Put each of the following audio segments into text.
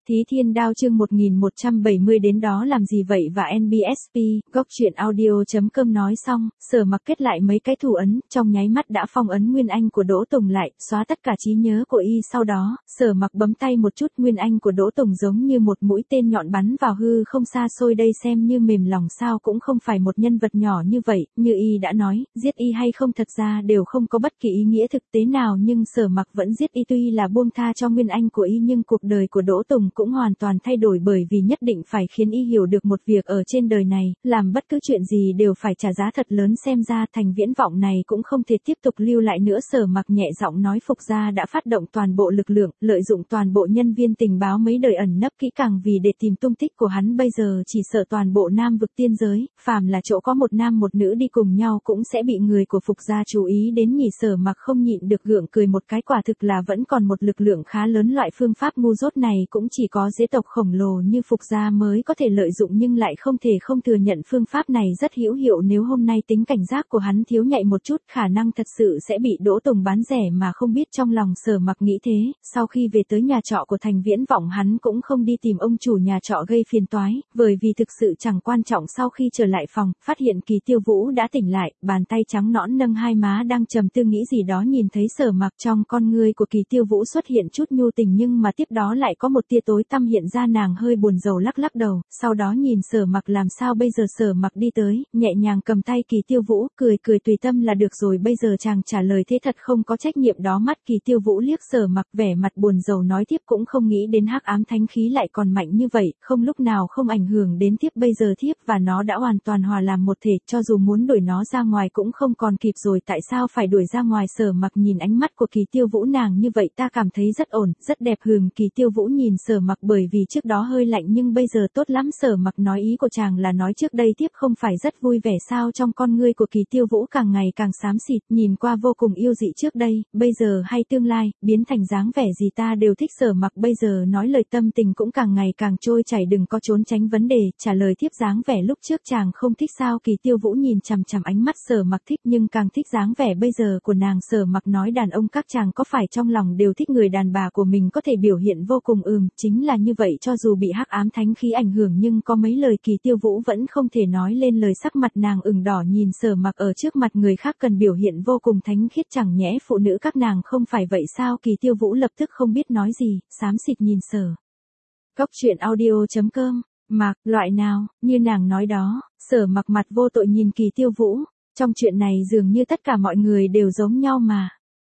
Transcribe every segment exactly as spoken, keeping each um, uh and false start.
Thí Thiên Đao chương một nghìn một trăm bảy mươi đến đó làm gì vậy và en bê ét pê, góc truyện audio chấm com nói xong, Sở Mặc kết lại mấy cái thủ ấn, trong nháy mắt đã phong ấn Nguyên Anh của Đỗ Tùng lại, xóa tất cả trí nhớ của y sau đó, Sở Mặc bấm tay một chút Nguyên Anh của Đỗ Tùng giống như một mũi tên nhọn bắn vào hư không xa xôi đây xem như mềm lòng sao cũng không phải một nhân vật nhỏ như vậy, như y đã nói, giết y hay không thật ra đều không có bất kỳ ý nghĩa thực tế nào nhưng Sở Mặc vẫn giết y tuy là buông tha cho Nguyên Anh của y nhưng cuộc đời của Đỗ Tùng cũng hoàn toàn thay đổi bởi vì nhất định phải khiến y hiểu được một việc ở trên đời này, làm bất cứ chuyện gì đều phải trả giá thật lớn xem ra Thành Viễn Vọng này cũng không thể tiếp tục lưu lại nữa Sở Mặc nhẹ giọng nói Phục gia đã phát động toàn bộ lực lượng, lợi dụng toàn bộ nhân viên tình báo mấy đời ẩn nấp kỹ càng vì để tìm tung tích của hắn bây giờ chỉ sợ toàn bộ Nam vực tiên giới, phàm là chỗ có một nam một nữ đi cùng nhau cũng sẽ bị người của Phục gia chú ý đến nhỉ Sở Mặc không nhịn được gượng cười một cái quả thực là vẫn còn một lực lượng khá lớn loại phương pháp ngu dốt này cũng chỉ có dế tộc khổng lồ như Phục gia mới có thể lợi dụng nhưng lại không thể không thừa nhận phương pháp này rất hữu hiệu nếu hôm nay tính cảnh giác của hắn thiếu nhạy một chút khả năng thật sự sẽ bị Đỗ Tùng bán rẻ mà không biết trong lòng Sở Mặc nghĩ thế, sau khi về tới nhà trọ của Thành Viễn Vọng hắn cũng không đi tìm ông chủ nhà trọ gây phiền toái, bởi vì thực sự chẳng quan trọng sau khi trở lại phòng, phát hiện Kỳ Tiêu Vũ đã tỉnh lại, bàn tay trắng nõn nâng hai má đang trầm tư nghĩ gì đó nhìn thấy Sở Mặc trong con ngươi của Kỳ Tiêu Vũ xuất hiện chút nhu tình nhưng mà tiếp đó lại có một tia tối tăm hiện ra nàng hơi buồn rầu lắc lắc đầu, sau đó nhìn Sở Mặc làm sao bây giờ Sở Mặc đi tới, nhẹ nhàng cầm tay Kỳ Tiêu Vũ, cười cười tùy tâm là được rồi bây giờ chàng trả lời thế thật không có trách nhiệm đó mắt Kỳ Tiêu Vũ liếc Sở Mặc vẻ mặt buồn rầu nói tiếp cũng không nghĩ đến hắc ám thánh khí lại còn mạnh như vậy, không lúc nào không ảnh hưởng đến thiếp bây giờ thiếp và nó đã hoàn toàn hòa làm một thể, cho dù muốn đuổi nó ra ngoài cũng không còn kịp rồi tại sao phải đuổi ra ngoài Sở Mặc nhìn ánh mắt của Kỳ Tiêu Vũ nàng như vậy ta cảm thấy rất ổn, rất đẹp hừm Kỳ Tiêu Vũ nhìn Sở Mặc bởi vì trước đó hơi lạnh nhưng bây giờ tốt lắm Sở Mặc nói ý của chàng là nói trước đây thiếp không phải rất vui vẻ sao trong con ngươi của Kỳ Tiêu Vũ càng ngày càng xám xịt nhìn qua vô cùng yêu dị trước đây, bây giờ hay tương lai, biến thành dáng vẻ gì ta đều thích Sở Mặc bây giờ nói lời tâm tình cũng càng ngày càng trôi chảy đừng có trốn tránh vấn đề, trả lời thiếp dáng vẻ lúc trước chàng không thích sao Kỳ Tiêu Vũ nhìn chằm chằm ánh mắt Sở Mặc thích nhưng càng thích dáng vẻ bây giờ của nàng Sở Mặc nói đàn ông các chàng có phải trong lòng đều thích người đàn bà của mình có thể biểu hiện vô cùng ừm, chính là như vậy cho dù bị hắc ám thánh khí ảnh hưởng nhưng có mấy lời Kỳ Tiêu Vũ vẫn không thể nói lên lời sắc mặt nàng ửng đỏ nhìn Sở Mặc ở trước mặt người khác cần biểu hiện vô cùng thánh khiết chẳng nhẽ phụ nữ các nàng không phải vậy sao Kỳ Tiêu Vũ lập tức không biết nói gì, xám xịt nhìn Sở. Góc truyện audio chấm com, Mặc, loại nào, như nàng nói đó, Sở Mặc mặt vô tội nhìn Kỳ Tiêu Vũ, trong chuyện này dường như tất cả mọi người đều giống nhau mà.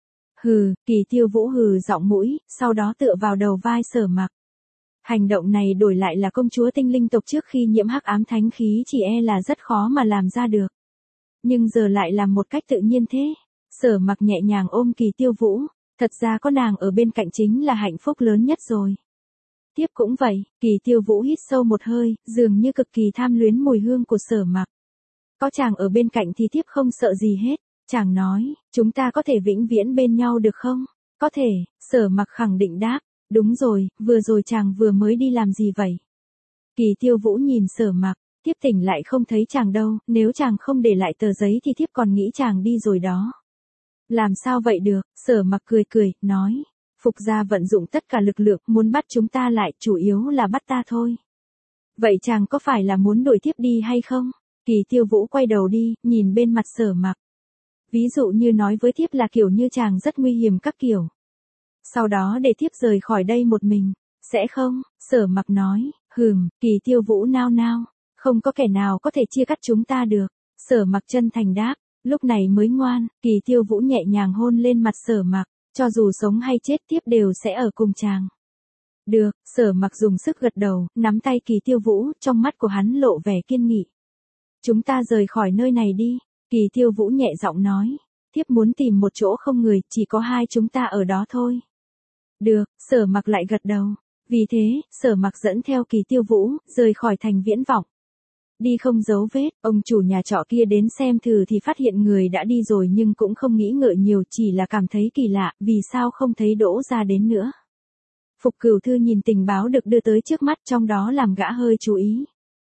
Hừ, Kỳ Tiêu Vũ hừ giọng mũi, sau đó tựa vào đầu vai Sở Mặc. Hành động này đổi lại là công chúa tinh linh tộc trước khi nhiễm hắc ám thánh khí chỉ e là rất khó mà làm ra được. Nhưng giờ lại làm một cách tự nhiên thế. Sở Mặc nhẹ nhàng ôm Kỳ Tiêu Vũ, thật ra có nàng ở bên cạnh chính là hạnh phúc lớn nhất rồi. Tiếp cũng vậy, Kỳ Tiêu Vũ hít sâu một hơi, dường như cực kỳ tham luyến mùi hương của Sở Mặc. Có chàng ở bên cạnh thì tiếp không sợ gì hết. Chàng nói, chúng ta có thể vĩnh viễn bên nhau được không? Có thể, Sở Mặc khẳng định đáp, đúng rồi, vừa rồi chàng vừa mới đi làm gì vậy? Kỳ Tiêu Vũ nhìn Sở Mặc, tiếp tỉnh lại không thấy chàng đâu, nếu chàng không để lại tờ giấy thì thiếp còn nghĩ chàng đi rồi đó. Làm sao vậy được, Sở Mặc cười cười, nói, Phục gia vận dụng tất cả lực lượng muốn bắt chúng ta lại, chủ yếu là bắt ta thôi. Vậy chàng có phải là muốn đuổi thiếp đi hay không? Kỳ Tiêu Vũ quay đầu đi, nhìn bên mặt Sở Mặc. Ví dụ như nói với thiếp là kiểu như chàng rất nguy hiểm các kiểu. Sau đó để thiếp rời khỏi đây một mình, sẽ không? Sở Mặc nói, hừm, Kỳ Tiêu Vũ nao nao, không có kẻ nào có thể chia cắt chúng ta được. Sở Mặc chân thành đáp, lúc này mới ngoan, Kỳ Tiêu Vũ nhẹ nhàng hôn lên mặt Sở Mặc, cho dù sống hay chết tiếp đều sẽ ở cùng chàng. Được, Sở Mặc dùng sức gật đầu, nắm tay Kỳ Tiêu Vũ, trong mắt của hắn lộ vẻ kiên nghị. Chúng ta rời khỏi nơi này đi. Kỳ Tiêu Vũ nhẹ giọng nói, thiếp muốn tìm một chỗ không người, chỉ có hai chúng ta ở đó thôi. Được, Sở Mặc lại gật đầu. Vì thế, Sở Mặc dẫn theo Kỳ Tiêu Vũ, rời khỏi Thành Viễn Vọng. Đi không dấu vết, ông chủ nhà trọ kia đến xem thử thì phát hiện người đã đi rồi nhưng cũng không nghĩ ngợi nhiều chỉ là cảm thấy kỳ lạ, vì sao không thấy Đỗ gia đến nữa. Phục Cửu Thư nhìn tình báo được đưa tới trước mắt trong đó làm gã hơi chú ý.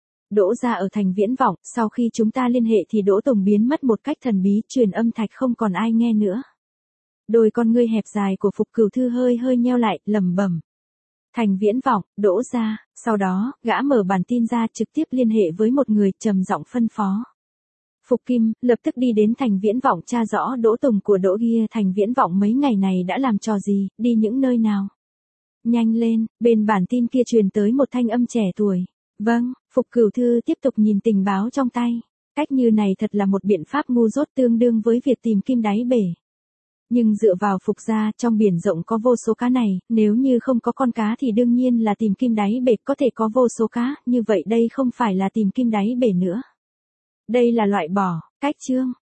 Đỗ gia ở Thành Viễn Vọng, sau khi chúng ta liên hệ thì Đỗ Tùng biến mất một cách thần bí, truyền âm thạch không còn ai nghe nữa. Đôi con ngươi hẹp dài của Phục Cửu Thư hơi hơi nheo lại, lẩm bẩm. Thành Viễn Vọng, Đỗ gia, sau đó, gã mở bản tin ra trực tiếp liên hệ với một người trầm giọng phân phó. Phục Kim, lập tức đi đến Thành Viễn Vọng tra rõ Đỗ Tùng của Đỗ kia. Thành Viễn Vọng mấy ngày này đã làm trò gì, đi những nơi nào. Nhanh lên, bên bản tin kia truyền tới một thanh âm trẻ tuổi. Vâng, Phục Cửu Thư tiếp tục nhìn tình báo trong tay. Cách như này thật là một biện pháp ngu dốt tương đương với việc tìm kim đáy bể. Nhưng dựa vào Phục gia, trong biển rộng có vô số cá này, nếu như không có con cá thì đương nhiên là tìm kim đáy bể, có thể có vô số cá, như vậy đây không phải là tìm kim đáy bể nữa. Đây là loại bỏ, cách chương.